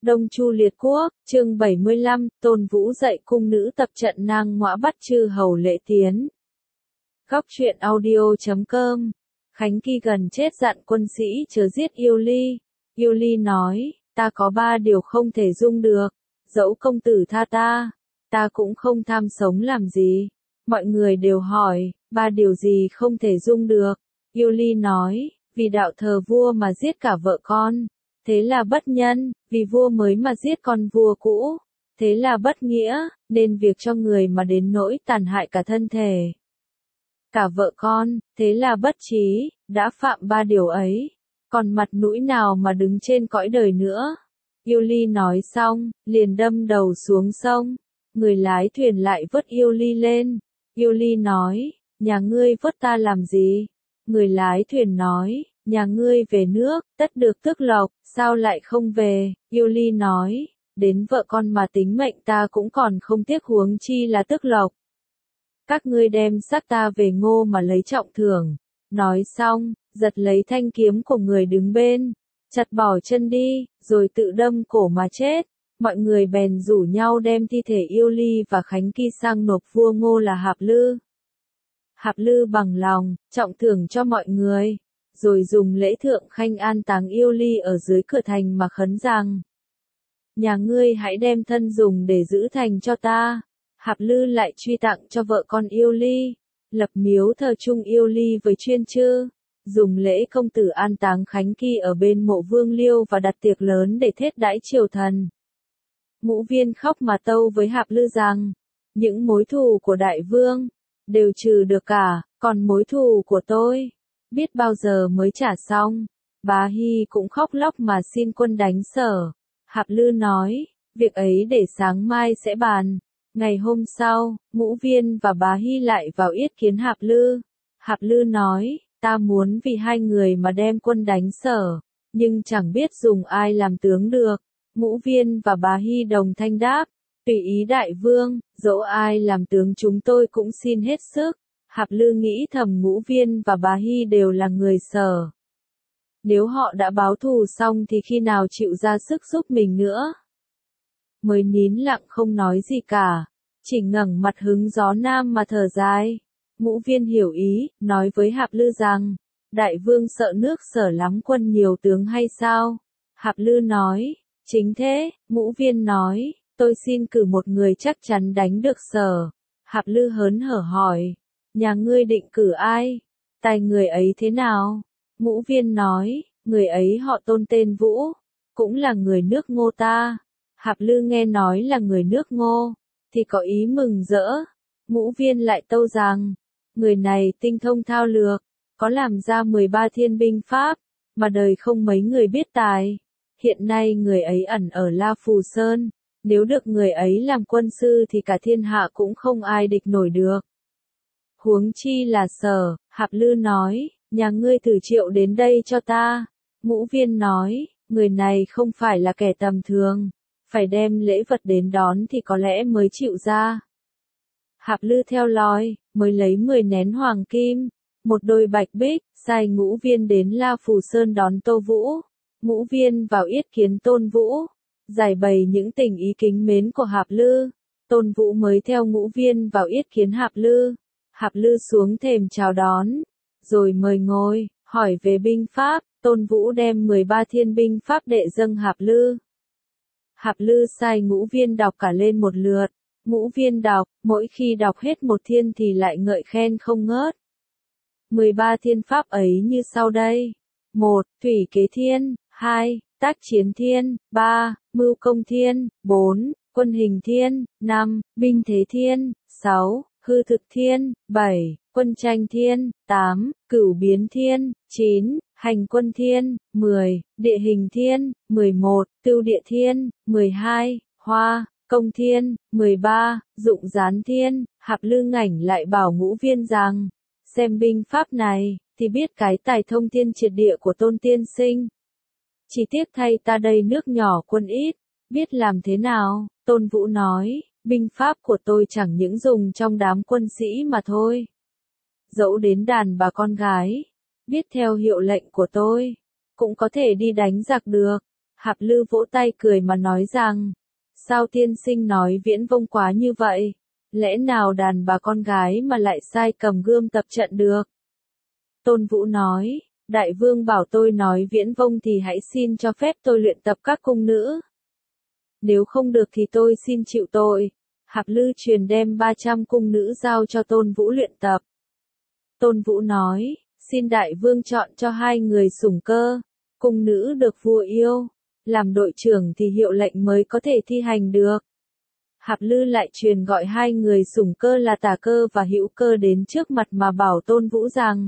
Đông Chu Liệt Quốc, chương 75, Tôn Vũ dạy cung nữ tập trận nang ngõa bắt chư hầu lễ tiến. Góc truyện audio.com. Khánh Kỳ gần chết dặn quân sĩ chớ giết Yêu Ly. Yêu Ly nói, ta có 3 điều không thể dung được, dẫu công tử tha ta cũng không tham sống làm gì. Mọi người đều hỏi, 3 điều gì không thể dung được? Yêu Ly nói, vì đạo thờ vua mà giết cả vợ con, thế là bất nhân, vì vua mới mà giết con vua cũ, thế là bất nghĩa, nên việc cho người mà đến nỗi tàn hại cả thân thể, cả vợ con, thế là bất trí, đã phạm 3 điều ấy, còn mặt mũi nào mà đứng trên cõi đời nữa. Yêu Ly nói xong, liền đâm đầu xuống sông, người lái thuyền lại vớt Yêu Ly lên. Yêu Ly nói, nhà ngươi vớt ta làm gì? Người lái thuyền nói, nhà ngươi về nước, tất được tước lộc, sao lại không về? Yêu Ly nói, đến vợ con mà tính mệnh ta cũng còn không tiếc huống chi là tước lộc. Các ngươi đem xác ta về Ngô mà lấy trọng thưởng. Nói xong, giật lấy thanh kiếm của người đứng bên, chặt bỏ chân đi, rồi tự đâm cổ mà chết. Mọi người bèn rủ nhau đem thi thể Yêu Ly và Khánh Kỳ sang nộp vua Ngô là Hạp Lư. Hạp Lư bằng lòng, trọng thưởng cho mọi người, rồi dùng lễ thượng khanh an táng Yêu Ly ở dưới cửa thành mà khấn rằng, nhà ngươi hãy đem thân dùng để giữ thành cho ta. Hạp Lư lại truy tặng cho vợ con Yêu Ly, lập miếu thờ chung Yêu Ly với chuyên chư, dùng lễ công tử an táng Khánh Kỳ ở bên mộ Vương Liêu và đặt tiệc lớn để thết đãi triều thần. Ngũ Viên khóc mà tâu với Hạp Lư rằng, những mối thù của đại vương đều trừ được cả, còn mối thù của tôi, biết bao giờ mới trả xong. Bá Hy cũng khóc lóc mà xin quân đánh Sở. Hạp Lư nói, việc ấy để sáng mai sẽ bàn. Ngày hôm sau, Ngũ Viên và Bá Hy lại vào yết kiến Hạp Lư. Hạp Lư nói, ta muốn vì hai người mà đem quân đánh Sở, nhưng chẳng biết dùng ai làm tướng được. Ngũ Viên và Bá Hy đồng thanh đáp, tùy ý đại vương, dẫu ai làm tướng chúng tôi cũng xin hết sức. Hạp Lư nghĩ thầm Ngũ Viên và Bá Hy đều là người Sở. Nếu họ đã báo thù xong thì khi nào chịu ra sức giúp mình nữa. Mới nín lặng không nói gì cả, chỉ ngẩng mặt hứng gió nam mà thở dài. Ngũ Viên hiểu ý, nói với Hạp Lư rằng, đại vương sợ nước Sở lắm quân nhiều tướng hay sao? Hạp Lư nói, chính thế. Ngũ Viên nói, tôi xin cử một người chắc chắn đánh được Sở. Hạp Lư hớn hở hỏi, nhà ngươi định cử ai? Tài người ấy thế nào? Ngũ Viên nói, người ấy họ Tôn tên Vũ, cũng là người nước Ngô ta. Hạp Lư nghe nói là người nước Ngô, thì có ý mừng rỡ. Ngũ Viên lại tâu rằng, người này tinh thông thao lược, có làm ra 13 thiên binh pháp, mà đời không mấy người biết tài. Hiện nay người ấy ẩn ở La Phù Sơn, nếu được người ấy làm quân sư thì cả thiên hạ cũng không ai địch nổi được. Huống chi là Sở. Hạp Lư nói, nhà ngươi thử triệu đến đây cho ta. Ngũ Viên nói, người này không phải là kẻ tầm thường, phải đem lễ vật đến đón thì có lẽ mới chịu ra. Hạp Lư theo lối, mới lấy 10 nén hoàng kim, một đôi bạch bích, sai Ngũ Viên đến La Phù Sơn đón Tô Vũ. Ngũ Viên vào yết kiến Tôn Vũ, giải bày những tình ý kính mến của Hạp Lư. Tôn Vũ mới theo Ngũ Viên vào yết kiến Hạp Lư. Hạp Lư xuống thềm chào đón, rồi mời ngồi, hỏi về binh pháp. Tôn Vũ đem 13 thiên binh pháp đệ dâng Hạp Lư. Hạp Lư sai Ngũ Viên đọc cả lên một lượt. Ngũ Viên đọc, mỗi khi đọc hết một thiên thì lại ngợi khen không ngớt. 13 thiên pháp ấy như sau đây. 1. Thủy kế thiên. 2. Tác chiến thiên. 3. Mưu công thiên. 4. Quân hình thiên. 5. Binh thế thiên. 6. Hư thực thiên. 7. Quân tranh thiên. 8. Cửu biến thiên. 9. Hành quân thiên. 10. Địa hình thiên. 11. Tưu địa thiên. 12. Hoa, công thiên. 13. Dụng gián thiên. Hạp Lư ngảnh lại bảo Ngũ Viên rằng, xem binh pháp này, thì biết cái tài thông thiên triệt địa của Tôn tiên sinh. Chỉ tiếc thay ta đây nước nhỏ quân ít, biết làm thế nào? Tôn Vũ nói, binh pháp của tôi chẳng những dùng trong đám quân sĩ mà thôi. Dẫu đến đàn bà con gái, biết theo hiệu lệnh của tôi, cũng có thể đi đánh giặc được. Hạp Lư vỗ tay cười mà nói rằng, sao tiên sinh nói Viễn Vông quá như vậy? Lẽ nào đàn bà con gái mà lại sai cầm gươm tập trận được? Tôn Vũ nói, đại vương bảo tôi nói Viễn Vông thì hãy xin cho phép tôi luyện tập các cung nữ. Nếu không được thì tôi xin chịu tội. Hạp Lư truyền đem 300 cung nữ giao cho Tôn Vũ luyện tập. Tôn Vũ nói, xin đại vương chọn cho 2 người sủng cơ, cung nữ được vua yêu, làm đội trưởng thì hiệu lệnh mới có thể thi hành được. Hạp Lư lại truyền gọi 2 người sủng cơ là Tả Cơ và Hữu Cơ đến trước mặt mà bảo Tôn Vũ rằng,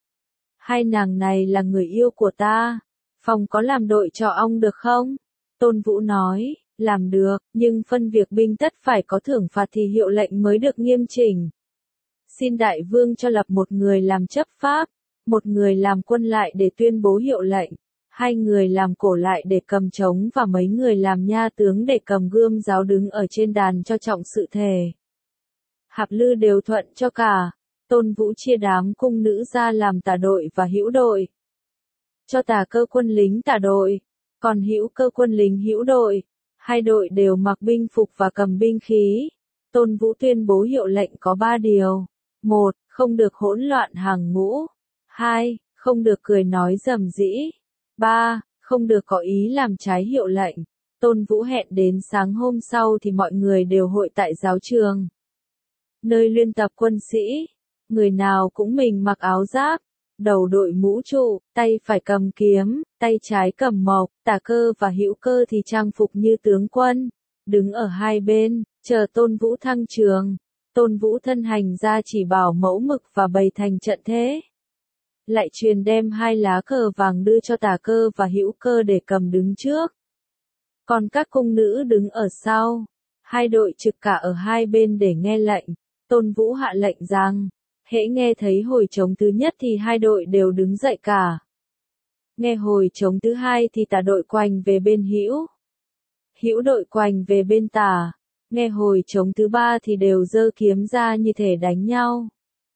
2 nàng này là người yêu của ta, phòng có làm đội cho ông được không? Tôn Vũ nói, làm được, nhưng phân việc binh tất phải có thưởng phạt thì hiệu lệnh mới được nghiêm chỉnh. Xin đại vương cho lập 1 người làm chấp pháp, 1 người làm quân lại để tuyên bố hiệu lệnh, 2 người làm cổ lại để cầm trống và mấy người làm nha tướng để cầm gươm giáo đứng ở trên đàn cho trọng sự thề. Hạp Lư đều thuận cho cả. Tôn Vũ chia đám cung nữ ra làm Tả đội và Hữu đội. Cho Tả Cơ quân lính Tả đội, còn Hữu Cơ quân lính Hữu đội. 2 đội đều mặc binh phục và cầm binh khí. Tôn Vũ tuyên bố hiệu lệnh có 3 điều. 1. Không được hỗn loạn hàng ngũ. 2. Không được cười nói rầm rĩ. 3. Không được có ý làm trái hiệu lệnh. Tôn Vũ hẹn đến sáng hôm sau thì mọi người đều hội tại giáo trường, nơi luyện tập quân sĩ. Người nào cũng mình mặc áo giáp, đầu đội mũ trụ, tay phải cầm kiếm, tay trái cầm mộc. Tả Cơ và Hữu Cơ thì trang phục như tướng quân, đứng ở hai bên, chờ Tôn Vũ thăng trường. Tôn Vũ thân hành ra chỉ bảo mẫu mực và bày thành trận thế. Lại truyền đem 2 lá cờ vàng đưa cho Tả Cơ và Hữu Cơ để cầm đứng trước. Còn các cung nữ đứng ở sau. 2 đội trực cả ở hai bên để nghe lệnh. Tôn Vũ hạ lệnh rằng, hễ nghe thấy hồi trống thứ nhất thì 2 đội đều đứng dậy cả. Nghe hồi trống thứ 2 thì Tả đội quành về bên Hữu. Hữu đội quành về bên Tả. Nghe hồi trống thứ 3 thì đều giơ kiếm ra như thể đánh nhau.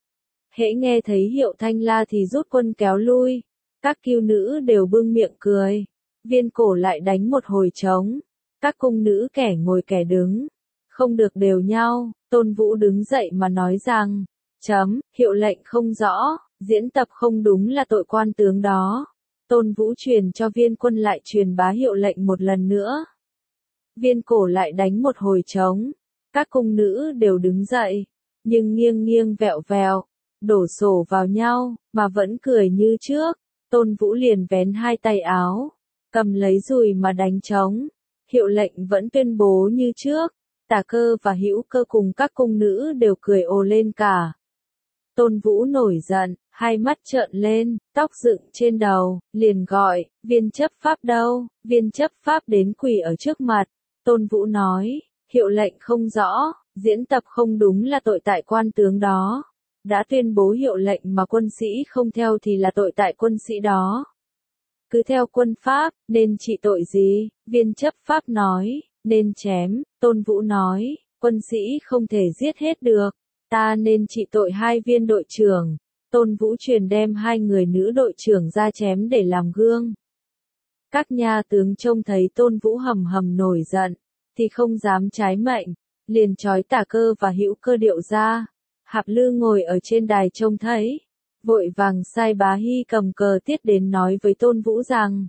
Hễ nghe thấy hiệu thanh la thì rút quân kéo lui. Các kiêu nữ đều bưng miệng cười. Viên cổ lại đánh một hồi trống. Các cung nữ kẻ ngồi kẻ đứng, không được đều nhau. Tôn Vũ đứng dậy mà nói rằng, hiệu lệnh không rõ, diễn tập không đúng là tội quan tướng đó. Tôn Vũ truyền cho viên quân lại truyền bá hiệu lệnh một lần nữa. Viên cổ lại đánh một hồi trống. Các cung nữ đều đứng dậy, nhưng nghiêng nghiêng vẹo vẹo, đổ sổ vào nhau, mà vẫn cười như trước. Tôn Vũ liền vén 2 tay áo, cầm lấy dùi mà đánh trống. Hiệu lệnh vẫn tuyên bố như trước. Tả Cơ và Hữu Cơ cùng các cung nữ đều cười ồ lên cả. Tôn Vũ nổi giận, 2 mắt trợn lên, tóc dựng trên đầu, liền gọi, viên chấp pháp đâu? Viên chấp pháp đến quỳ ở trước mặt. Tôn Vũ nói, hiệu lệnh không rõ, diễn tập không đúng là tội tại quan tướng đó. Đã tuyên bố hiệu lệnh mà quân sĩ không theo thì là tội tại quân sĩ đó. Cứ theo quân pháp, nên trị tội gì? Viên chấp pháp nói, nên chém. Tôn Vũ nói, quân sĩ không thể giết hết được, ta nên trị tội 2 viên đội trưởng. Tôn Vũ truyền đem 2 người nữ đội trưởng ra chém để làm gương. Các nha tướng trông thấy Tôn Vũ hầm hầm nổi giận, thì không dám trái mệnh, liền trói Tả Cơ và Hữu Cơ điệu ra. Hạp Lư ngồi ở trên đài trông thấy, vội vàng sai Bá Hy cầm cờ tiết đến nói với Tôn Vũ rằng,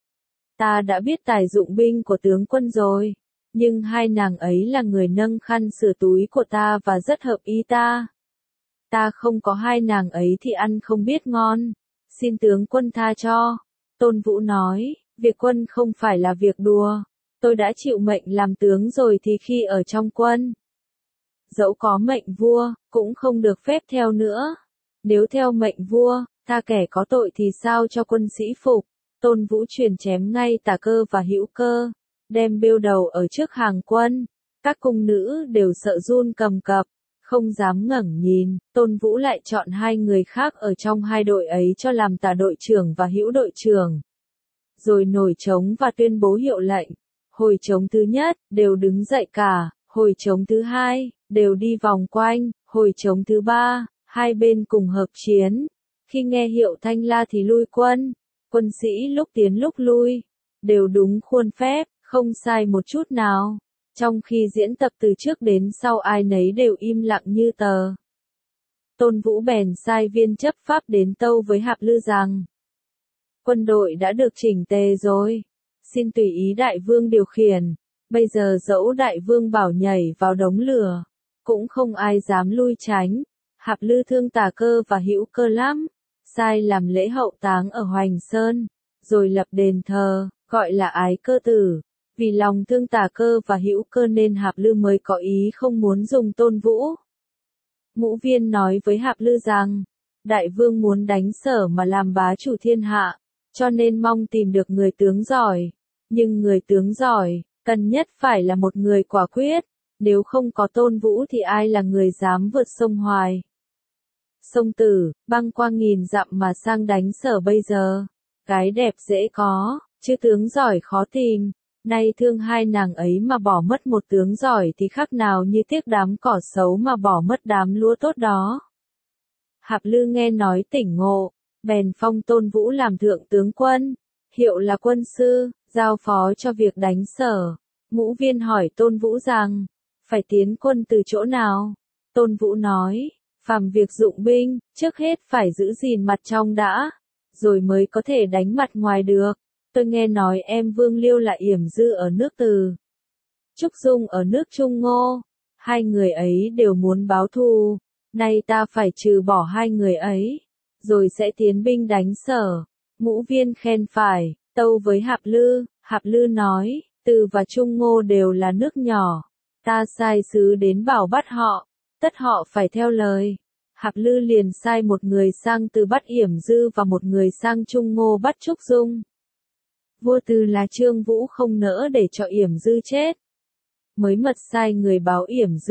ta đã biết tài dụng binh của tướng quân rồi, nhưng 2 nàng ấy là người nâng khăn sửa túi của ta và rất hợp ý ta. Ta không có 2 nàng ấy thì ăn không biết ngon, xin tướng quân tha cho. Tôn Vũ nói, việc quân không phải là việc đùa, tôi đã chịu mệnh làm tướng rồi thì khi ở trong quân, dẫu có mệnh vua, cũng không được phép theo nữa. Nếu theo mệnh vua, tha kẻ có tội thì sao cho quân sĩ phục. Tôn Vũ truyền chém ngay Tả Cơ và Hữu Cơ, đem bêu đầu ở trước hàng quân. Các cung nữ đều sợ run cầm cập, không dám ngẩng nhìn. Tôn Vũ lại chọn 2 người khác ở trong 2 đội ấy cho làm Tả đội trưởng và Hữu đội trưởng. Rồi nổi trống và tuyên bố hiệu lệnh. Hồi trống thứ nhất, đều đứng dậy cả. Hồi trống thứ 2, đều đi vòng quanh. Hồi trống thứ 3, 2 bên cùng hợp chiến. Khi nghe hiệu thanh la thì lui quân. Quân sĩ lúc tiến lúc lui. đều đúng khuôn phép, không sai một chút nào. Trong khi diễn tập từ trước đến sau ai nấy đều im lặng như tờ. Tôn Vũ bèn sai viên chấp pháp đến tâu với Hạp Lư rằng: quân đội đã được chỉnh tề rồi, xin tùy ý đại vương điều khiển, bây giờ dẫu đại vương bảo nhảy vào đống lửa, cũng không ai dám lui tránh. Hạp Lư thương Tà Cơ và Hữu Cơ lắm, sai làm lễ hậu táng ở Hoành Sơn, rồi lập đền thờ, gọi là Ái Cơ Tử. Vì lòng thương Tà Cơ và Hữu Cơ nên Hạp Lư mới có ý không muốn dùng Tôn Vũ. Ngũ Viên nói với Hạp Lư rằng, đại vương muốn đánh Sở mà làm bá chủ thiên hạ, cho nên mong tìm được người tướng giỏi. Nhưng người tướng giỏi, cần nhất phải là một người quả quyết, nếu không có Tôn Vũ thì ai là người dám vượt sông Hoài. Sông Tử, băng qua nghìn dặm mà sang đánh Sở bây giờ, gái đẹp dễ có, chứ tướng giỏi khó tìm. Nay thương hai nàng ấy mà bỏ mất một tướng giỏi thì khác nào như tiếc đám cỏ xấu mà bỏ mất đám lúa tốt đó. Hạp Lư nghe nói tỉnh ngộ, bèn phong Tôn Vũ làm thượng tướng quân, hiệu là quân sư, giao phó cho việc đánh Sở. Ngũ Viên hỏi Tôn Vũ rằng, phải tiến quân từ chỗ nào? Tôn Vũ nói, phàm việc dụng binh, trước hết phải giữ gìn mặt trong đã, rồi mới có thể đánh mặt ngoài được. Tôi nghe nói em Vương Liêu là Yểm Dư ở nước Từ, Trúc Dung ở nước Trung Ngô, hai người ấy đều muốn báo thù, nay ta phải trừ bỏ hai người ấy, rồi sẽ tiến binh đánh Sở. Ngũ Viên khen phải, tâu với Hạp Lư nói, Từ và Trung Ngô đều là nước nhỏ, ta sai sứ đến bảo bắt họ, tất họ phải theo lời. Hạp Lư liền sai một người sang Từ bắt Yểm Dư và một người sang Trung Ngô bắt Trúc Dung. Vua Từ là Trương Vũ không nỡ để cho Yểm Dư chết, mới mật sai người báo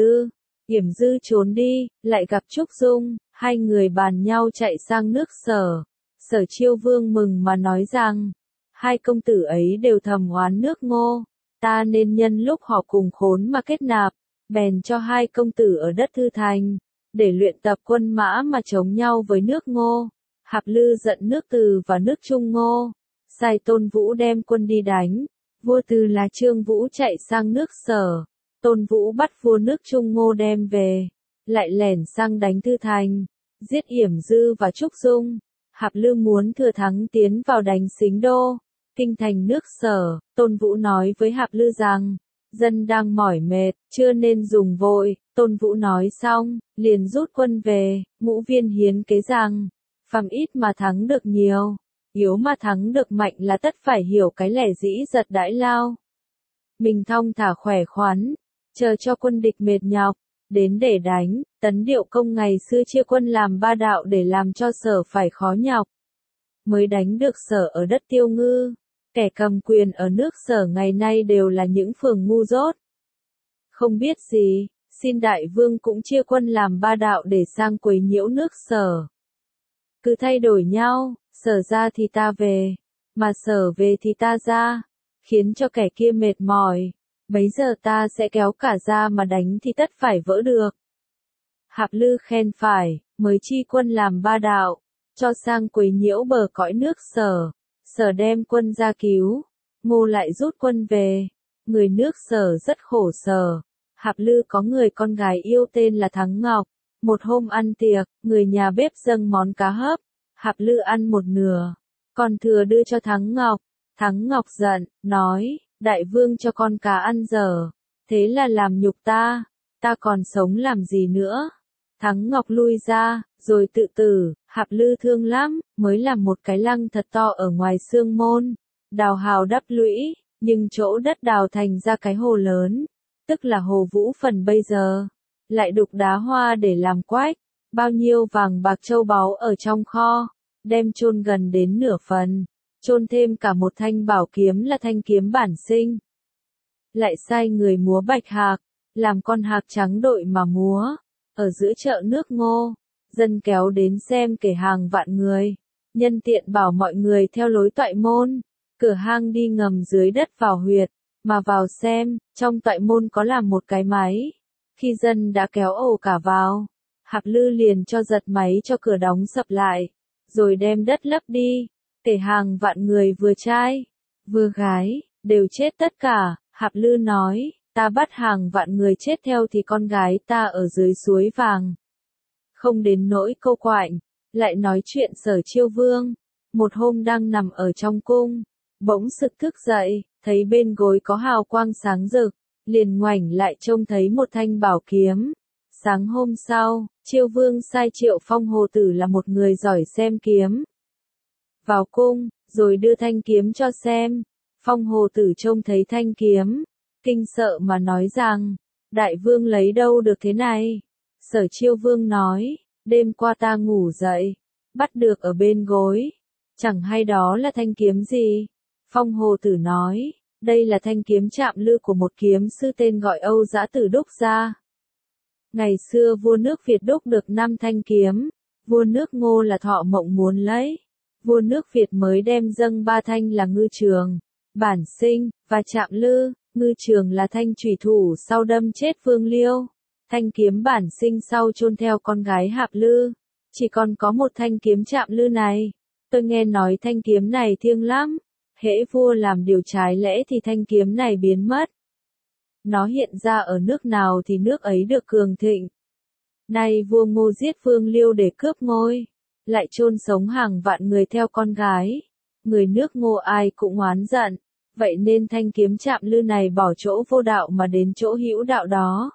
Yểm Dư trốn đi, lại gặp Trúc Dung, hai người bàn nhau chạy sang nước Sở. Sở Chiêu Vương mừng mà nói rằng, hai công tử ấy đều thầm oán nước Ngô, ta nên nhân lúc họ cùng khốn mà kết nạp, bèn cho hai công tử ở đất Thư Thành, để luyện tập quân mã mà chống nhau với nước Ngô. Hạp Lư giận nước Từ và nước Trung Ngô, sai Tôn Vũ đem quân đi đánh. Vua Từ là Trương Vũ chạy sang nước Sở, Tôn Vũ bắt vua nước Trung Ngô đem về, lại lẻn sang đánh Thư Thành, giết Yểm Dư và Trúc Dung. Hạp Lư muốn thừa thắng tiến vào đánh Sính Đô, kinh thành nước Sở. Tôn Vũ nói với Hạp Lư rằng, dân đang mỏi mệt, chưa nên dùng vội. Tôn Vũ nói xong, liền rút quân về. Ngũ Viên hiến kế rằng, phàm ít mà thắng được nhiều, yếu mà thắng được mạnh là tất phải hiểu cái lẽ dĩ giật đãi lao. Mình thong thả khỏe khoắn, chờ cho quân địch mệt nhọc, đến để đánh. Tấn Điệu Công ngày xưa chia quân làm ba đạo để làm cho Sở phải khó nhọc, mới đánh được Sở ở đất Tiêu Ngư. Kẻ cầm quyền ở nước Sở ngày nay đều là những phường ngu dốt, không biết gì. Xin đại vương cũng chia quân làm ba đạo để sang quấy nhiễu nước Sở. Cứ thay đổi nhau, Sở ra thì ta về, mà Sở về thì ta ra, khiến cho kẻ kia mệt mỏi. Bấy giờ ta sẽ kéo cả ra mà đánh thì tất phải vỡ được. Hạp Lư khen phải, mới chi quân làm ba đạo, cho sang quấy nhiễu bờ cõi nước Sở. Sở đem quân ra cứu, Ngô lại rút quân về. Người nước Sở rất khổ sở. Hạp Lư có người con gái yêu tên là Thắng Ngọc. Một hôm ăn tiệc, người nhà bếp dâng món cá hấp. Hạp Lư ăn một nửa, còn thừa đưa cho Thắng Ngọc. Thắng Ngọc giận, nói, đại vương cho con cá ăn dở, thế là làm nhục ta còn sống làm gì nữa. Thắng Ngọc lui ra, rồi tự tử. Hạp Lư thương lắm, mới làm một cái lăng thật to ở ngoài Sương Môn, đào hào đắp lũy, nhưng chỗ đất đào thành ra cái hồ lớn, tức là hồ Vũ Phần bây giờ, lại đục đá hoa để làm quách, bao nhiêu vàng bạc châu báu ở trong kho, đem chôn gần đến nửa phần, chôn thêm cả một thanh bảo kiếm là thanh kiếm bản sinh. Lại sai người múa bạch hạc, làm con hạc trắng đội mà múa, ở giữa chợ nước Ngô, dân kéo đến xem kể hàng vạn người, nhân tiện bảo mọi người theo lối toại môn, cửa hang đi ngầm dưới đất vào huyệt, mà vào xem, trong toại môn có làm một cái máy. Khi dân đã kéo ồ cả vào, Hạp Lư liền cho giật máy cho cửa đóng sập lại, rồi đem đất lấp đi, kể hàng vạn người vừa trai, Vừa gái, đều chết tất cả, Hạp Lư nói, ta bắt hàng vạn người chết theo thì con gái ta ở dưới suối vàng. Không đến nỗi câu quạnh, lại nói chuyện Sở Chiêu Vương. Một hôm đang nằm ở trong cung, bỗng sực thức dậy, thấy bên gối có hào quang sáng rực, liền ngoảnh lại trông thấy một thanh bảo kiếm. Sáng hôm sau, Chiêu Vương sai Triệu Phong Hồ Tử là một người giỏi xem kiếm. Vào cung, rồi đưa thanh kiếm cho xem. Phong Hồ Tử trông thấy thanh kiếm, kinh sợ mà nói rằng, đại vương lấy đâu được thế này? Sở Chiêu Vương nói, đêm qua ta ngủ dậy, bắt được ở bên gối, chẳng hay đó là thanh kiếm gì. Phong Hồ Tử nói, đây là thanh kiếm Trạm Lư của một kiếm sư tên gọi Âu Dã Tử đúc ra. Ngày xưa vua nước Việt đúc được 5 thanh kiếm, vua nước Ngô là Thọ Mộng muốn lấy, vua nước Việt mới đem dâng 3 thanh là Ngư Trường, Bản Sinh, và Trạm Lư. Ngư Trường là thanh chủy thủ sau đâm chết Vương Liêu, thanh kiếm Bản Sinh sau chôn theo con gái Hạp Lư, chỉ còn có một thanh kiếm Trạm Lư này. Tôi nghe nói thanh kiếm này thiêng lắm, hễ vua làm điều trái lẽ thì thanh kiếm này biến mất. Nó hiện ra ở nước nào thì nước ấy được cường thịnh. Nay vua Ngô giết Vương Liêu để cướp ngôi, lại chôn sống hàng vạn người theo con gái, người nước Ngô ai cũng oán giận. Vậy nên thanh kiếm Trạm Lư này bỏ chỗ vô đạo mà đến chỗ hữu đạo đó.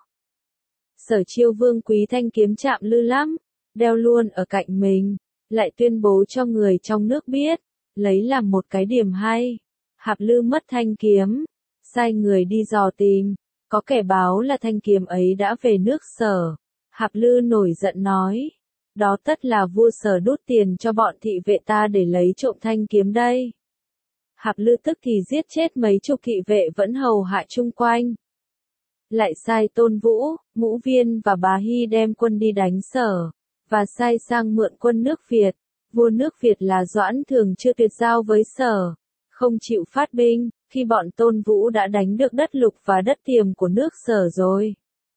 Sở Chiêu Vương quý thanh kiếm Trạm Lư lắm, đeo luôn ở cạnh mình, lại tuyên bố cho người trong nước biết, lấy làm một cái điểm hay. Hạp Lư mất thanh kiếm, sai người đi dò tìm, có kẻ báo là thanh kiếm ấy đã về nước Sở. Hạp Lư nổi giận nói, đó tất là vua Sở đút tiền cho bọn thị vệ ta để lấy trộm thanh kiếm đây. Hạp Lư tức thì giết chết mấy chục thị vệ vẫn hầu hạ chung quanh. Lại sai Tôn Vũ, Ngũ Viên và Bá Hy đem quân đi đánh Sở, và sai sang mượn quân nước Việt. Vua nước Việt là Doãn Thường chưa tuyệt giao với Sở, không chịu phát binh, khi bọn Tôn Vũ đã đánh được đất Lục và đất Tiềm của nước Sở rồi.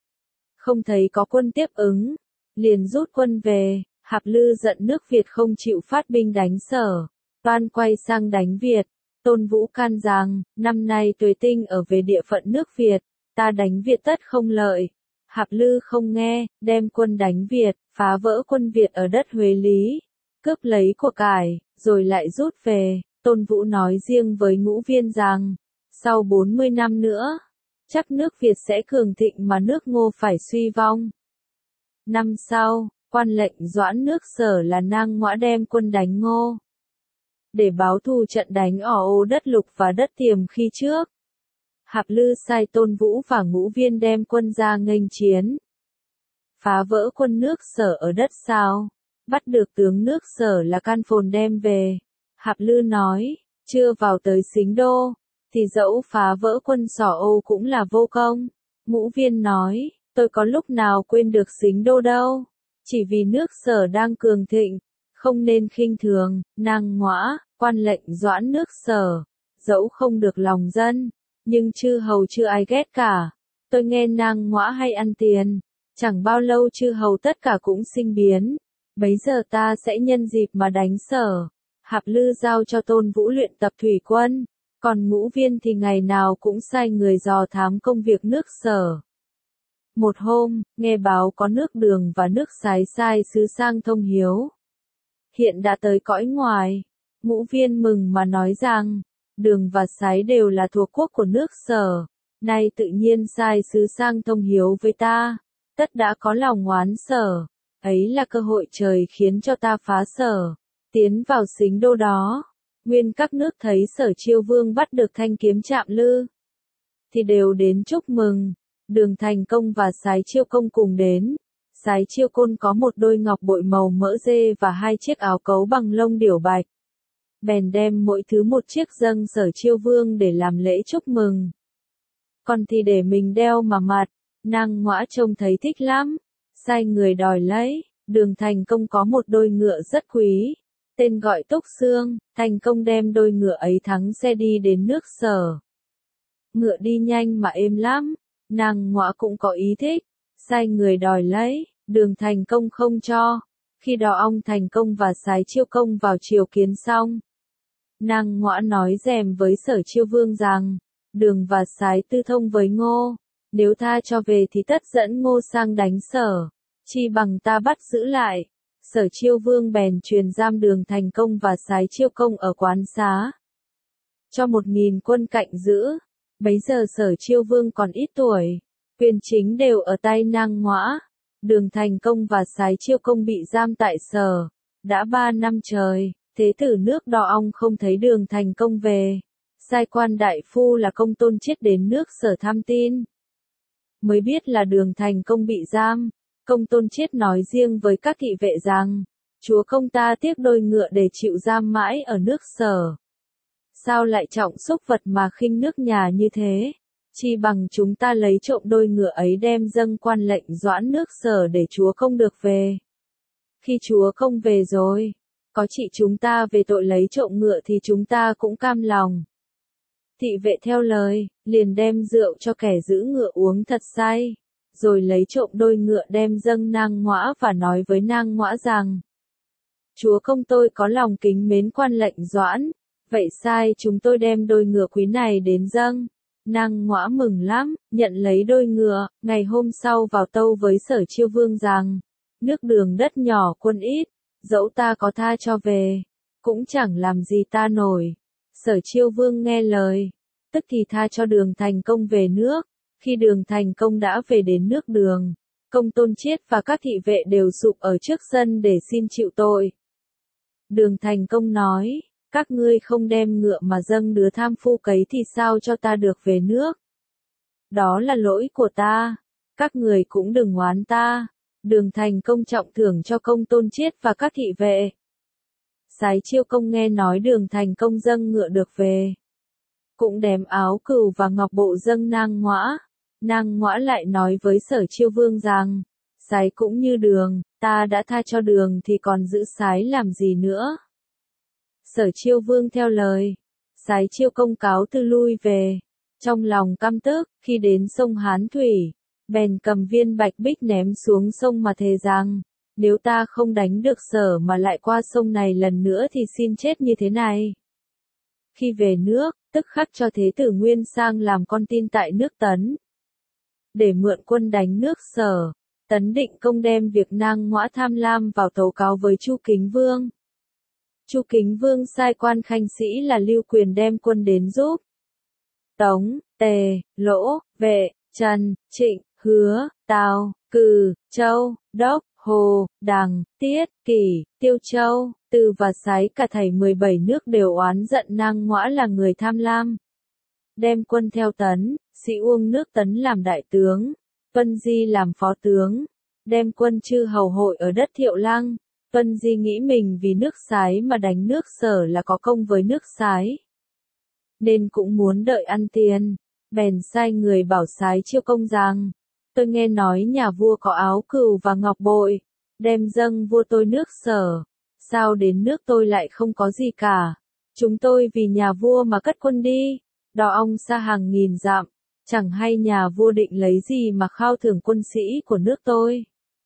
Không thấy có quân tiếp ứng, liền rút quân về. Hạp Lư giận nước Việt không chịu phát binh đánh Sở, toan quay sang đánh Việt. Tôn Vũ can rằng, năm nay Tuế Tinh ở về địa phận nước Việt, ta đánh Việt tất không lợi. Hạp Lư không nghe, đem quân đánh Việt, phá vỡ quân Việt ở đất Huế Lý, cướp lấy của cải, rồi lại rút về. Tôn Vũ nói riêng với Ngũ Viên rằng, sau 40 năm nữa, chắc nước Việt sẽ cường thịnh mà nước Ngô phải suy vong. Năm sau, quan lệnh Doãn nước Sở là Nang Ngoã đem quân đánh Ngô, để báo thù trận đánh ổ đất Lục và đất Tiềm khi trước. Hạp Lư sai Tôn Vũ và Ngũ Viên đem quân ra nghênh chiến, phá vỡ quân nước Sở ở đất Sao, bắt được tướng nước Sở là Can Phồn đem về. Hạp Lư nói, chưa vào tới Sính Đô, thì dẫu phá vỡ quân Sỏ Âu cũng là vô công. Ngũ Viên nói, tôi có lúc nào quên được Sính Đô đâu, chỉ vì nước Sở đang cường thịnh, không nên khinh thường. Nang Ngoã, quan lệnh Doãn nước Sở, dẫu không được lòng dân, nhưng chư hầu chưa ai ghét cả. Tôi nghe Nang Ngoã hay ăn tiền, chẳng bao lâu chư hầu tất cả cũng sinh biến. Bấy giờ ta sẽ nhân dịp mà đánh Sở. Hạp Lư giao cho Tôn Vũ luyện tập thủy quân, còn Ngũ Viên thì ngày nào cũng sai người dò thám công việc nước Sở. Một hôm, nghe báo có nước Đường và nước Sái sai sứ sang thông hiếu, hiện đã tới cõi ngoài. Ngũ Viên mừng mà nói rằng, Đường và Sái đều là thuộc quốc của nước Sở, nay tự nhiên sai sứ sang thông hiếu với ta, tất đã có lòng oán Sở, ấy là cơ hội trời khiến cho ta phá Sở, tiến vào Sính Đô đó. Nguyên các nước thấy Sở Chiêu Vương bắt được thanh kiếm Trạm Lư, thì đều đến chúc mừng. Đường Thành Công và Sái Chiêu Công cùng đến. Sái Chiêu Côn có một đôi ngọc bội màu mỡ dê và 2 chiếc áo cấu bằng lông điểu bạch. Bèn đem mỗi thứ một chiếc dâng Sở Chiêu Vương để làm lễ chúc mừng. Còn thì để mình đeo mà mặc. Nang Ngoã trông thấy thích lắm, sai người đòi lấy. Đường Thành Công có một đôi ngựa rất quý, tên gọi Túc Xương. Thành Công đem đôi ngựa ấy thắng xe đi đến nước Sở. Ngựa đi nhanh mà êm lắm. Nang Ngoã cũng có ý thích, sai người đòi lấy. Đường Thành Công không cho. Khi đó ông Thành Công và Sái Chiêu Công vào triều kiến xong, Nang Ngõa nói rèm với Sở Chiêu Vương rằng, Đường và Sái tư thông với Ngô, nếu tha cho về thì tất dẫn Ngô sang đánh Sở, chi bằng ta bắt giữ lại. Sở Chiêu Vương bèn truyền giam Đường Thành Công và Sái Chiêu Công ở quán xá, cho 1.000 quân cạnh giữ. Bấy giờ Sở Chiêu Vương còn ít tuổi, quyền chính đều ở tay Nang Ngõa. Đường Thành Công và Sái Chiêu Công bị giam tại Sở, đã 3 năm trời. Thế tử nước Đọ Ong không thấy Đường Thành Công về, sai quan đại phu là Công Tôn Chiết đến nước Sở thăm tin. Mới biết là Đường Thành Công bị giam, Công Tôn Chiết nói riêng với các thị vệ rằng, chúa công ta tiếc đôi ngựa để chịu giam mãi ở nước Sở. Sao lại trọng xúc vật mà khinh nước nhà như thế? Chi bằng chúng ta lấy trộm đôi ngựa ấy đem dâng quan lệnh doãn nước Sở để chúa công được về. Khi chúa công về rồi, có trị chúng ta về tội lấy trộm ngựa thì chúng ta cũng cam lòng. Thị vệ theo lời, liền đem rượu cho kẻ giữ ngựa uống thật say, rồi lấy trộm đôi ngựa đem dâng Nang Ngõa và nói với Nang Ngõa rằng, chúa công tôi có lòng kính mến quan lệnh doãn, vậy sai chúng tôi đem đôi ngựa quý này đến dâng. Nang Ngõa mừng lắm, nhận lấy đôi ngựa, ngày hôm sau vào tâu với Sở Chiêu Vương rằng, nước Đường đất nhỏ quân ít, dẫu ta có tha cho về, cũng chẳng làm gì ta nổi. Sở Chiêu Vương nghe lời, tức thì tha cho Đường Thành Công về nước. Khi Đường Thành Công đã về đến nước Đường, Công Tôn Chiết và các thị vệ đều sụp ở trước sân để xin chịu tội. Đường Thành Công nói, các ngươi không đem ngựa mà dâng đứa tham phu cấy thì sao cho ta được về nước? Đó là lỗi của ta, các người cũng đừng oán ta. Đường Thành Công trọng thưởng cho Công Tôn Chiết và các thị vệ. Sái Chiêu Công nghe nói Đường Thành Công dâng ngựa được về, cũng đem áo cừu và ngọc bộ dâng Nang Ngõa. Nang Ngõa lại nói với Sở Chiêu Vương rằng, Sái cũng như Đường, ta đã tha cho Đường thì còn giữ Sái làm gì nữa. Sở Chiêu Vương theo lời, Sái Chiêu Công cáo từ lui về, trong lòng căm tức. Khi đến sông Hán Thủy, bèn cầm viên bạch bích ném xuống sông mà thề rằng, nếu ta không đánh được Sở mà lại qua sông này lần nữa thì xin chết như thế này. Khi về nước, tức khắc cho Thế tử Nguyên sang làm con tin tại nước Tấn, để mượn quân đánh nước Sở. Tấn định công đem việc Nang Ngõa tham lam vào tấu cáo với Chu Kính Vương. Chu Kính Vương sai quan khanh sĩ là Lưu Quyền đem quân đến giúp. Tống, Tề, Lỗ, Vệ, Trần, Trịnh, Hứa, Tào, Cừ, Châu, Đốc, Hồ, Đằng, Tiết, Kỷ, Tiêu Châu, Từ và Sái cả thảy 17 nước đều oán giận Nang Ngõa là người tham lam. Đem quân theo Tấn, Sĩ Uông nước Tấn làm đại tướng, Tuân Di làm phó tướng, đem quân chư hầu hội ở đất Thiệu Lăng. Tuân Di nghĩ mình vì nước Sái mà đánh nước Sở là có công với nước Sái, nên cũng muốn đợi ăn tiền, bèn sai người bảo Sái Chiêu Công rằng, tôi nghe nói nhà vua có áo cừu và ngọc bội, đem dâng vua tôi nước Sở, sao đến nước tôi lại không có gì cả, chúng tôi vì nhà vua mà cất quân đi, Đọ Ong xa hàng nghìn dặm, chẳng hay nhà vua định lấy gì mà khao thưởng quân sĩ của nước tôi.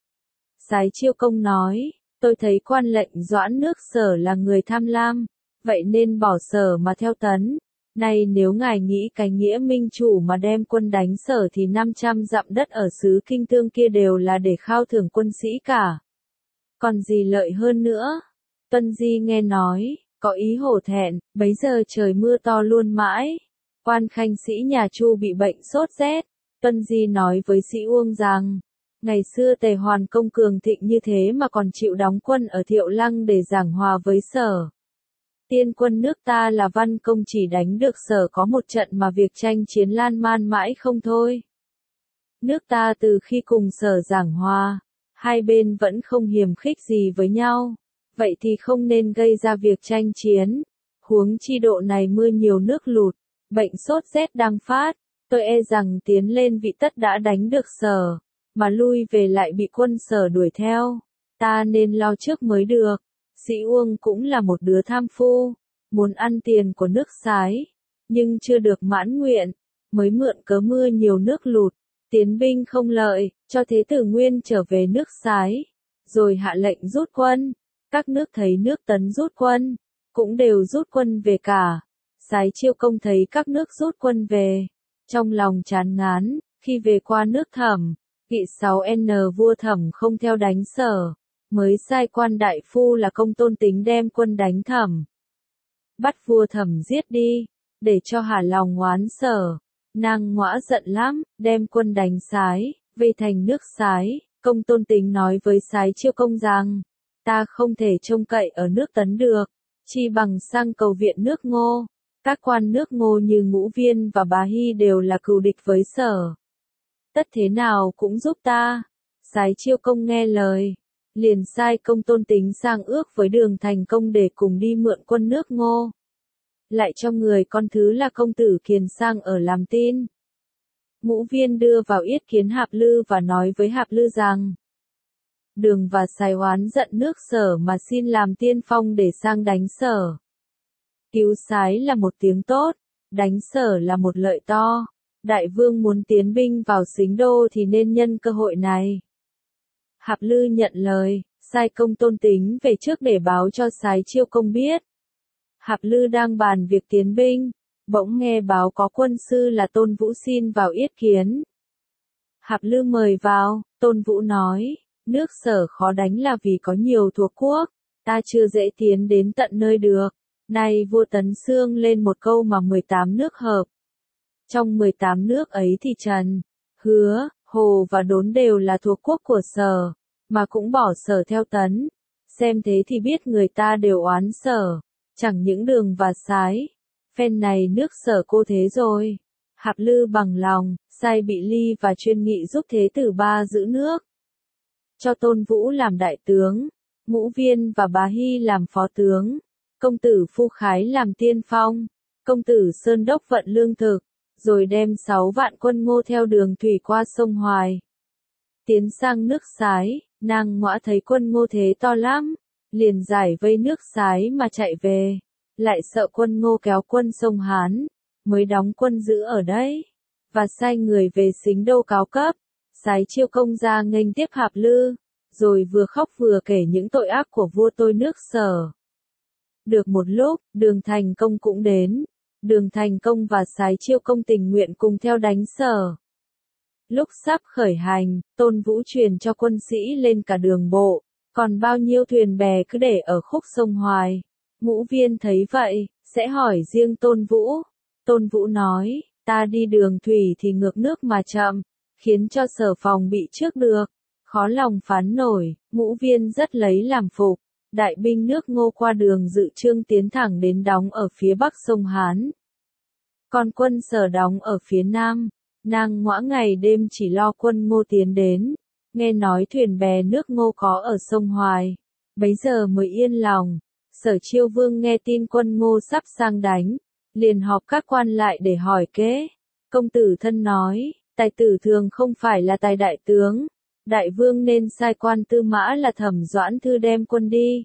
Sái Chiêu Công nói, tôi thấy quan lệnh doãn nước Sở là người tham lam, vậy nên bỏ Sở mà theo Tấn. Nay nếu ngài nghĩ cái nghĩa minh chủ mà đem quân đánh Sở thì 500 dặm đất ở xứ Kinh Tương kia đều là để khao thưởng quân sĩ cả. Còn gì lợi hơn nữa? Tuân Di nghe nói, có ý hổ thẹn, bấy giờ trời mưa to luôn mãi. Quan khanh sĩ nhà Chu bị bệnh sốt rét. Tuân Di nói với Sĩ Uông rằng, ngày xưa Tề Hoàn công cường thịnh như thế mà còn chịu đóng quân ở Thiệu Lăng để giảng hòa với Sở. Tiên quân nước ta là Văn Công chỉ đánh được Sở có một trận mà việc tranh chiến lan man mãi không thôi. Nước ta từ khi cùng Sở giảng hòa, hai bên vẫn không hiềm khích gì với nhau, vậy thì không nên gây ra việc tranh chiến. Huống chi độ này mưa nhiều nước lụt, bệnh sốt rét đang phát, tôi e rằng tiến lên vị tất đã đánh được Sở, mà lui về lại bị quân Sở đuổi theo, ta nên lo trước mới được. Sĩ Uông cũng là một đứa tham phu, muốn ăn tiền của nước Sái, nhưng chưa được mãn nguyện, mới mượn cớ mưa nhiều nước lụt, tiến binh không lợi, cho Thế tử Nguyên trở về nước Sái, rồi hạ lệnh rút quân. Các nước thấy nước Tấn rút quân, cũng đều rút quân về cả. Sái Chiêu Công thấy các nước rút quân về, trong lòng chán ngán, khi về qua nước Thẩm, Kỵ 6N vua Thẩm không theo đánh Sở, mới sai quan đại phu là Công Tôn Tính đem quân đánh Thẩm. Bắt vua Thẩm giết đi, để cho hả lòng oán Sở. Nang Ngõa giận lắm, đem quân đánh Sái, về thành nước Sái. Công Tôn Tính nói với Sái Chiêu Công rằng, ta không thể trông cậy ở nước Tấn được, chi bằng sang cầu viện nước Ngô. Các quan nước Ngô như Ngũ Viên và Bá Hy đều là cừu địch với Sở. Tất thế nào cũng giúp ta. Sái Chiêu Công nghe lời, liền sai Công Tôn Tính sang ước với Đường Thành Công để cùng đi mượn quân nước Ngô. Lại cho người con thứ là Công tử Kiền sang ở làm tin. Ngũ Viên đưa vào yết kiến Hạp Lư và nói với Hạp Lư rằng, Đường và Sái oán giận nước Sở mà xin làm tiên phong để sang đánh Sở. Cứu Sái là một tiếng tốt, đánh Sở là một lợi to. Đại vương muốn tiến binh vào Sính Đô thì nên nhân cơ hội này. Hạp Lư nhận lời, sai Công Tôn Tính về trước để báo cho Sái Chiêu Công biết. Hạp Lư đang bàn việc tiến binh, bỗng nghe báo có quân sư là Tôn Vũ xin vào yết kiến. Hạp Lư mời vào, Tôn Vũ nói, nước Sở khó đánh là vì có nhiều thuộc quốc, ta chưa dễ tiến đến tận nơi được. Nay vua Tấn Xương lên một câu mà 18 nước hợp. Trong 18 nước ấy thì Trần, Hứa, Hồ và Đốn đều là thuộc quốc của Sở, mà cũng bỏ Sở theo Tấn. Xem thế thì biết người ta đều oán Sở, chẳng những Đường và Sái. Phen này nước Sở cô thế rồi. Hạp Lư bằng lòng, sai Bị Ly và Chuyên Nghị giúp Thế tử Ba giữ nước. Cho Tôn Vũ làm đại tướng, Ngũ Viên và Bá Hy làm phó tướng. Công tử Phu Khái làm tiên phong, công tử Sơn Đốc vận lương thực, rồi đem 6 vạn quân Ngô theo đường thủy qua sông Hoài. Tiến sang nước Sái, Nang Ngõa thấy quân Ngô thế to lắm, liền giải vây nước Sái mà chạy về, lại sợ quân Ngô kéo quân sông Hán, mới đóng quân giữ ở đấy, và sai người về Sính Đô cáo cấp. Sái Chiêu Công ra nghênh tiếp Hạp Lư, rồi vừa khóc vừa kể những tội ác của vua tôi nước Sở. Được một lúc, Đường Thành Công cũng đến. Đường Thành Công và Sái Chiêu Công tình nguyện cùng theo đánh Sở. Lúc sắp khởi hành, Tôn Vũ truyền cho quân sĩ lên cả đường bộ, còn bao nhiêu thuyền bè cứ để ở khúc sông Hoài. Ngũ Viên thấy vậy, sẽ hỏi riêng Tôn Vũ. Tôn Vũ nói, ta đi đường thủy thì ngược nước mà chậm, khiến cho Sở phòng bị trước được. Khó lòng phán nổi, Ngũ Viên rất lấy làm phục. Đại binh nước Ngô qua đường Dự Trương tiến thẳng đến đóng ở phía bắc sông Hán. Còn quân Sở đóng ở phía nam. Nang Ngõa ngày đêm chỉ lo quân Ngô tiến đến. Nghe nói thuyền bè nước Ngô có ở sông Hoài. Bấy giờ mới yên lòng. Sở Chiêu Vương nghe tin quân Ngô sắp sang đánh, liền họp các quan lại để hỏi kế. Công tử thân nói, tài tử thường không phải là tài đại tướng. Đại vương nên sai quan tư mã là Thẩm Doãn Thư đem quân đi,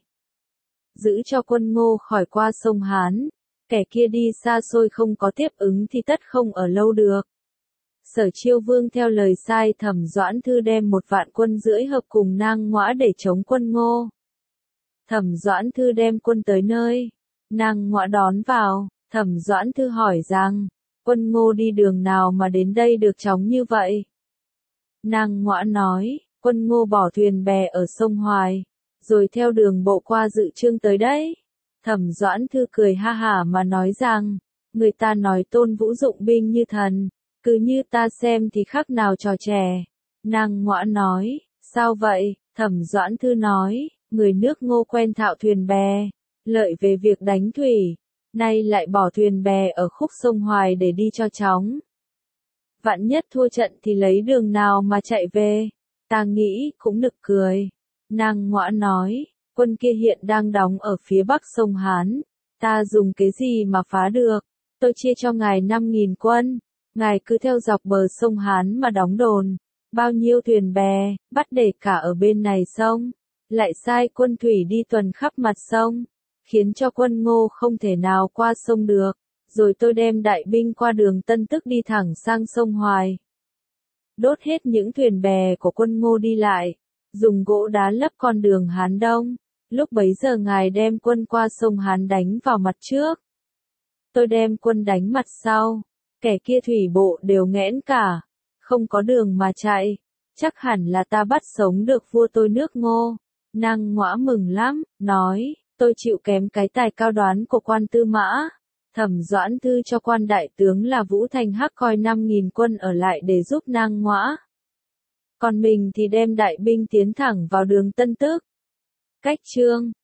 giữ cho quân Ngô khỏi qua sông Hán. Kẻ kia đi xa xôi không có tiếp ứng thì tất không ở lâu được. Sở Chiêu Vương theo lời sai Thẩm Doãn Thư đem 1 vạn quân rưỡi hợp cùng Nang Ngõa để chống quân Ngô. Thẩm Doãn Thư đem quân tới nơi, Nang Ngõa đón vào. Thẩm Doãn Thư hỏi rằng, quân Ngô đi đường nào mà đến đây được chóng như vậy? Nang Ngõa nói, quân Ngô bỏ thuyền bè ở sông Hoài, rồi theo đường bộ qua Dự Trương tới đấy. Thẩm Doãn Thư cười ha hả mà nói rằng, người ta nói Tôn Vũ dụng binh như thần, cứ như ta xem thì khác nào trò trẻ. Nang Ngõa nói, sao vậy? Thẩm Doãn Thư nói, người nước Ngô quen thạo thuyền bè, lợi về việc đánh thủy, nay lại bỏ thuyền bè ở khúc sông Hoài để đi cho chóng. Vạn nhất thua trận thì lấy đường nào mà chạy về? Ta nghĩ cũng nực cười. Nang Ngõa nói, quân kia hiện đang đóng ở phía bắc sông Hán, ta dùng cái gì mà phá được? Tôi chia cho ngài 5.000 quân, ngài cứ theo dọc bờ sông Hán mà đóng đồn, bao nhiêu thuyền bè, bắt để cả ở bên này sông, lại sai quân thủy đi tuần khắp mặt sông, khiến cho quân Ngô không thể nào qua sông được, rồi tôi đem đại binh qua đường Tân Tức đi thẳng sang sông Hoài. Đốt hết những thuyền bè của quân Ngô đi lại, dùng gỗ đá lấp con đường Hán Đông, Lúc bấy giờ ngài đem quân qua sông Hán đánh vào mặt trước. Tôi đem quân đánh mặt sau. Kẻ kia thủy bộ đều nghẽn cả. Không có đường mà chạy. Chắc hẳn là ta bắt sống được vua tôi nước Ngô. Nang Ngõa mừng lắm, nói, tôi chịu kém cái tài cao đoán của quan tư mã. Thẩm Doãn thư cho quan đại tướng là Vũ Thành Hắc coi 5.000 quân ở lại để giúp Nang Ngõa. Còn mình thì đem đại binh tiến thẳng vào đường Tân Tức. Cách chương